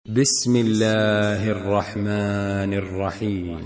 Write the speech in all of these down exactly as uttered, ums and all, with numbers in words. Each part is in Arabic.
بسم الله الرحمن الرحيم.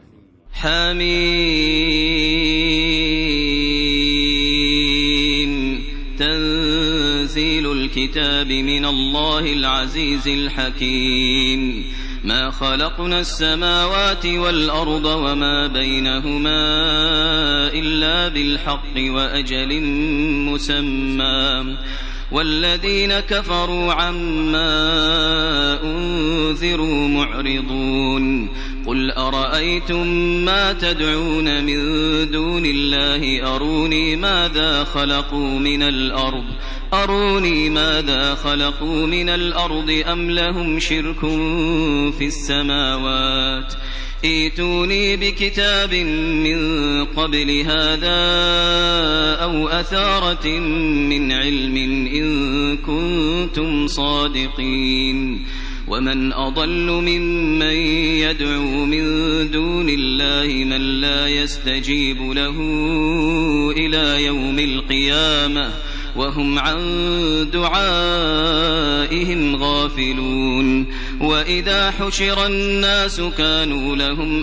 حميم. تنزيل الكتاب من الله العزيز الحكيم. ما خلقنا السماوات والأرض وما بينهما إلا بالحق وأجل مسمى، والذين كفروا عما أنذروا معرضون. قل أرأيتم ما تدعون من دون الله أروني ماذا خلقوا من الأرض أروني ماذا خلقوا من الأرض أم لهم شرك في السماوات. ائتوني بكتاب من قبل هذا أو أثارة من علم إن كنتم صادقين. ومن أضل ممن يدعو من دون الله من لا يستجيب له إلى يوم القيامة وهم عن دعائهم غافلون. وإذا حشر الناس كانوا لهم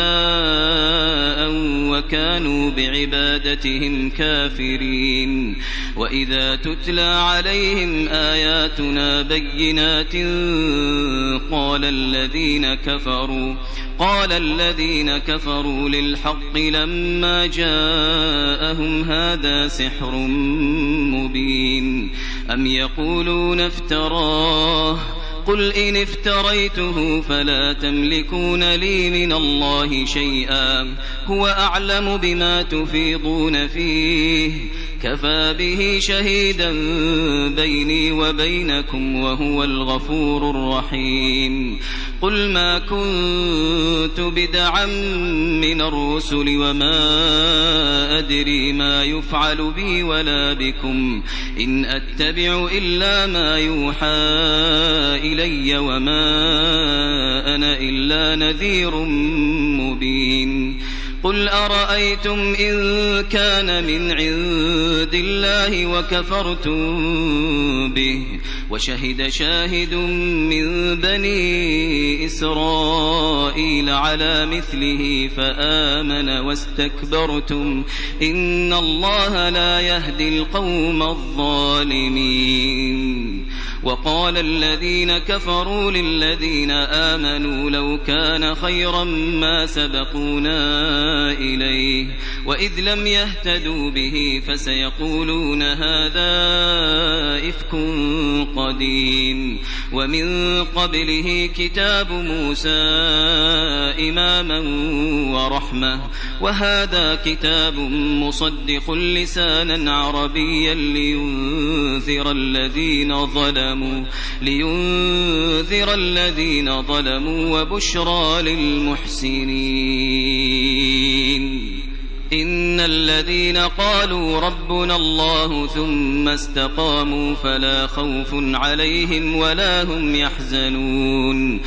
أعداء وكانوا بعبادتهم كافرين. وإذا تتلى عليهم آياتنا بينات قال الذين كفروا قال الذين كفروا للحق لما جاءهم هذا سحر مبين. أم يقولون افتراه قل إن افتريته فلا تملكون لي من الله شيئا هو أعلم بما تفيضون فيه كفى به شهيدا بيني وبينكم وهو الغفور الرحيم. قل ما كنت بدعا من الرسل وما أدري ما يفعل بي ولا بكم إن أتبع إلا ما يوحى إلي وما أنا إلا نذير مبين. قل أرأيتم إن كان من عند الله وكفرتم به وشهد شاهد من بني إسرائيل على مثله فآمن واستكبرتم إن الله لا يهدي القوم الظالمين. وقال الذين كفروا للذين آمنوا لو كان خيرا ما سبقونا إليه وإذ لم يهتدوا به فسيقولون هذا إفك قديم. ومن قبله كتاب موسى إماما ورحمة وهذا كتاب مصدق لسانا عربيا لينذر الذين ظلموا لينذر الذين ظلموا وبشرى للمحسنين. إن الذين قالوا ربنا الله ثم استقاموا فلا خوف عليهم ولا هم يحزنون.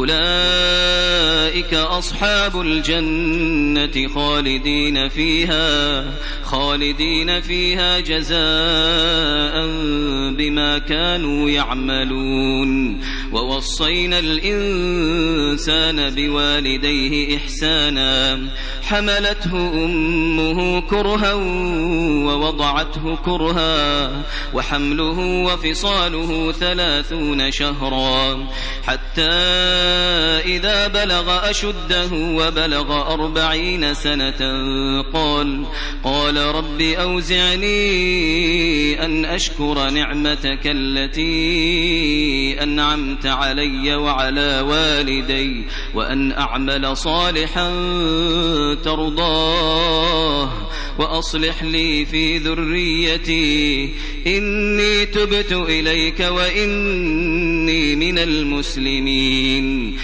أولئك أصحاب الجنة خالدين فيها خالدين فيها جزاء بما كانوا يعملون. ووصينا الإنسان بوالديه إحسانا حملته أمه كرها ووضعته كرها وحمله وفصاله ثلاثون شهرا حتى إذا بلغ أشده وبلغ أربعين سنة قال قال رب أوزعني أن أشكر نعمتك التي أنعمت علي وعلى والدي وأن أعمل صالحا ترضاه وأصلح لي في ذريتي إني تبت إليك وإني من المسلمين.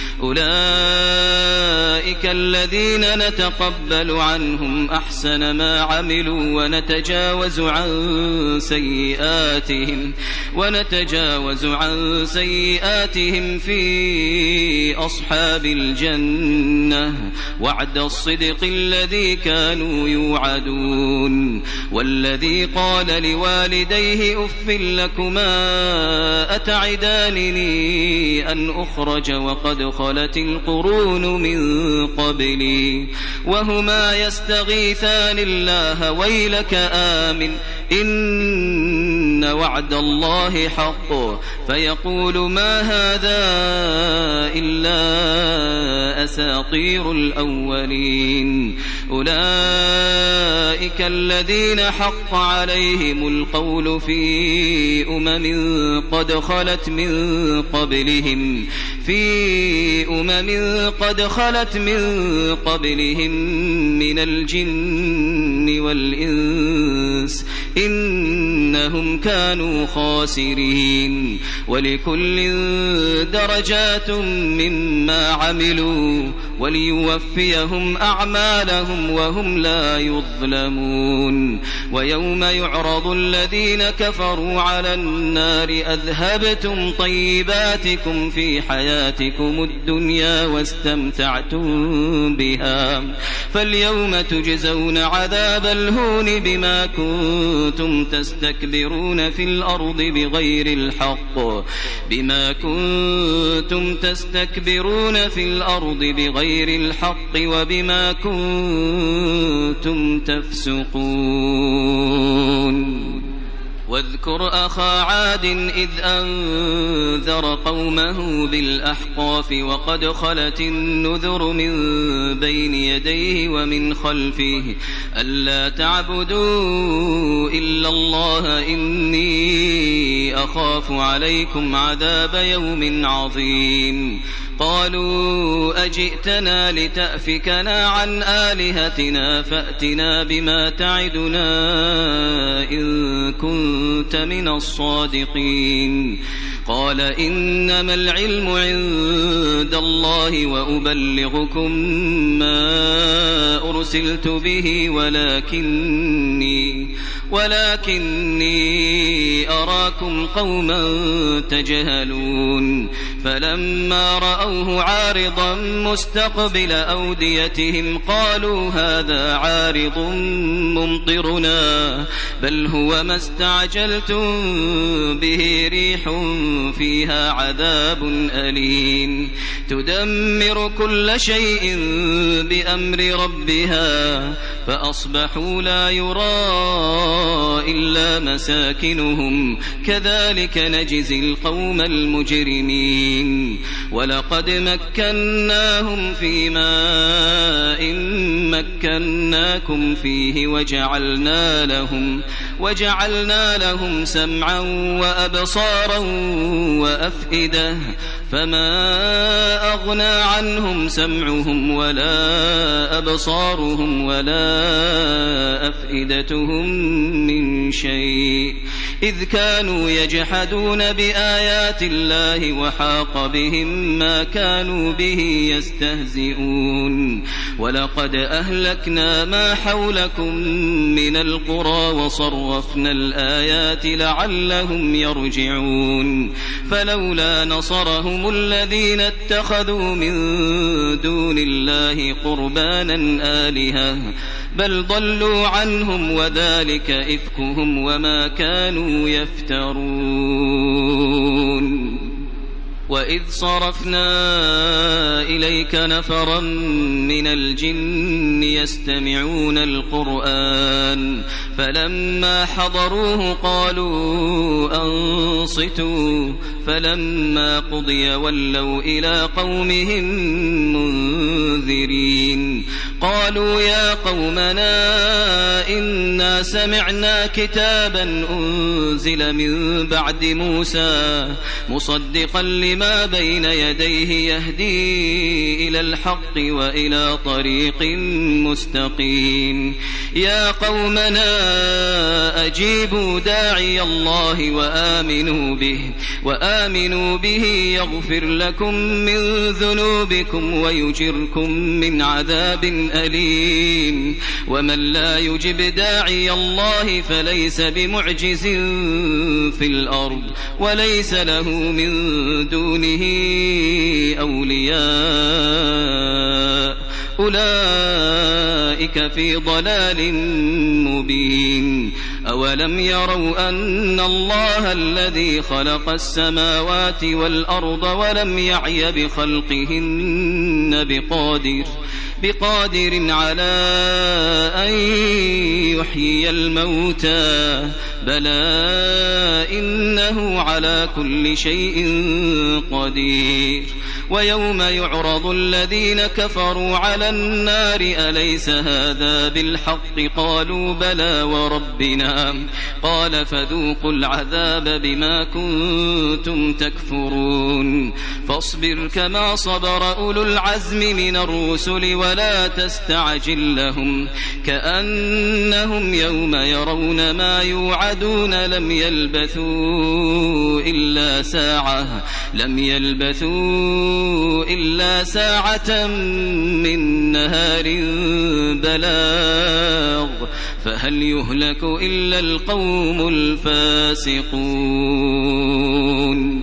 أولئك الذين نتقبل عنهم أحسن ما عملوا ونتجاوز عن سيئاتهم ونتجاوز عن سيئاتهم في أصحاب الجنة وعد الصدق الذي كانوا يوعدون. والذي قال لوالديه أف لكما أتعدانني أن أخرج وقد خلت القرون من قبلي وهما يستغيثان الله ويلك آمن إن وعد الله حق فيقول ما هذا إلا أساطير الأولين أولئك الذين حق عليهم القول في أمم قد خلت من قبلهم في أمم قد خلت من قبلهم من الجن والإنس إنهم كانوا خاسرين ولكل درجات مما عملوا وليوفيهم أعمالهم وهم لا يظلمون ويوم يعرض الذين كفروا على النار أذهبتم طيباتكم في حياتكم الدنيا واستمتعتم بها فاليوم تجزون عذاب الهون بما كنتم تستكبرون في الأرض بغير الحق بما كنتم تستكبرون في الأرض بغير الحق وبما كنتم تفسقون واذكر أخا عاد إذ أنذر قومه بالأحقاف وقد خلت النذر من بين يديه ومن خلفه ألا تعبدوا إلا الله إني أخاف عليكم عذاب يوم عظيم قالوا أجئتنا لتأفكنا عن آلهتنا فأتنا بما تعدنا إن كنت من الصادقين قال إنما العلم عند الله وأبلغكم ما أرسلت به ولكني ولكني أراكم قوما تجهلون فلما رأوه عارضا مستقبل أوديتهم قالوا هذا عارض ممطرنا بل هو ما استعجلتم به ريح فيها عذاب أليم تدمر كل شيء بأمر ربها فأصبحوا لا يرى إلا مساكنهم كذلك نجزي القوم المجرمين ولقد مكناهم في ماء مكناكم فيه وجعلنا لهم وجعلنا لهم سمعا وأبصارا وأفئدة فما أغنى عنهم سمعهم ولا أبصارهم ولا أفئدتهم من شيء إذ كانوا يجحدون بآيات الله وحاق بهم ما كانوا به يستهزئون ولقد أهلكنا ما حولكم من القرى وصرفنا الآيات لعلهم يرجعون فلولا نصرهم الذين اتخذوا من دون الله قربانا آلهة بل ضلوا عنهم وذلك إفكهم وما كانوا يفترون وإذ صرفنا إليك نفرا من الجن يستمعون القرآن فلما حضروه قالوا أنصتوا فلما قضي ولوا إلى قومهم منذرين قالوا يا قومنا إنا سمعنا كتابا أنزل من بعد موسى مصدقا لما بين يديه يهدي إلى الحق وإلى طريق مستقيم يا قومنا أجيبوا داعي الله وآمنوا به وآمنوا به يغفر لكم من ذنوبكم ويجركم من عذاب أليم ومن لا يجب داعي الله فليس بمعجز في الأرض وليس له من دونه أولياء أولئك في ضلال مبين أولم يروا أن الله الذي خلق السماوات والأرض ولم يعي بخلقهن بقادر بقادر على أن يحيي الموتى بلى إنه على كل شيء قدير ويوم يعرض الذين كفروا على النار أليس هذا بالحق قالوا بلى وربنا قال فذوقوا العذاب بما كنتم تكفرون فاصبر كما صبر أولو العزم من الرسل ولا تستعجل لهم كأنهم يوم يرون ما يوعدون لم يلبثوا إلا ساعة لم يلبثوا إلا ساعة من نهار بلاغ فهل يهلك إلا القوم الفاسقون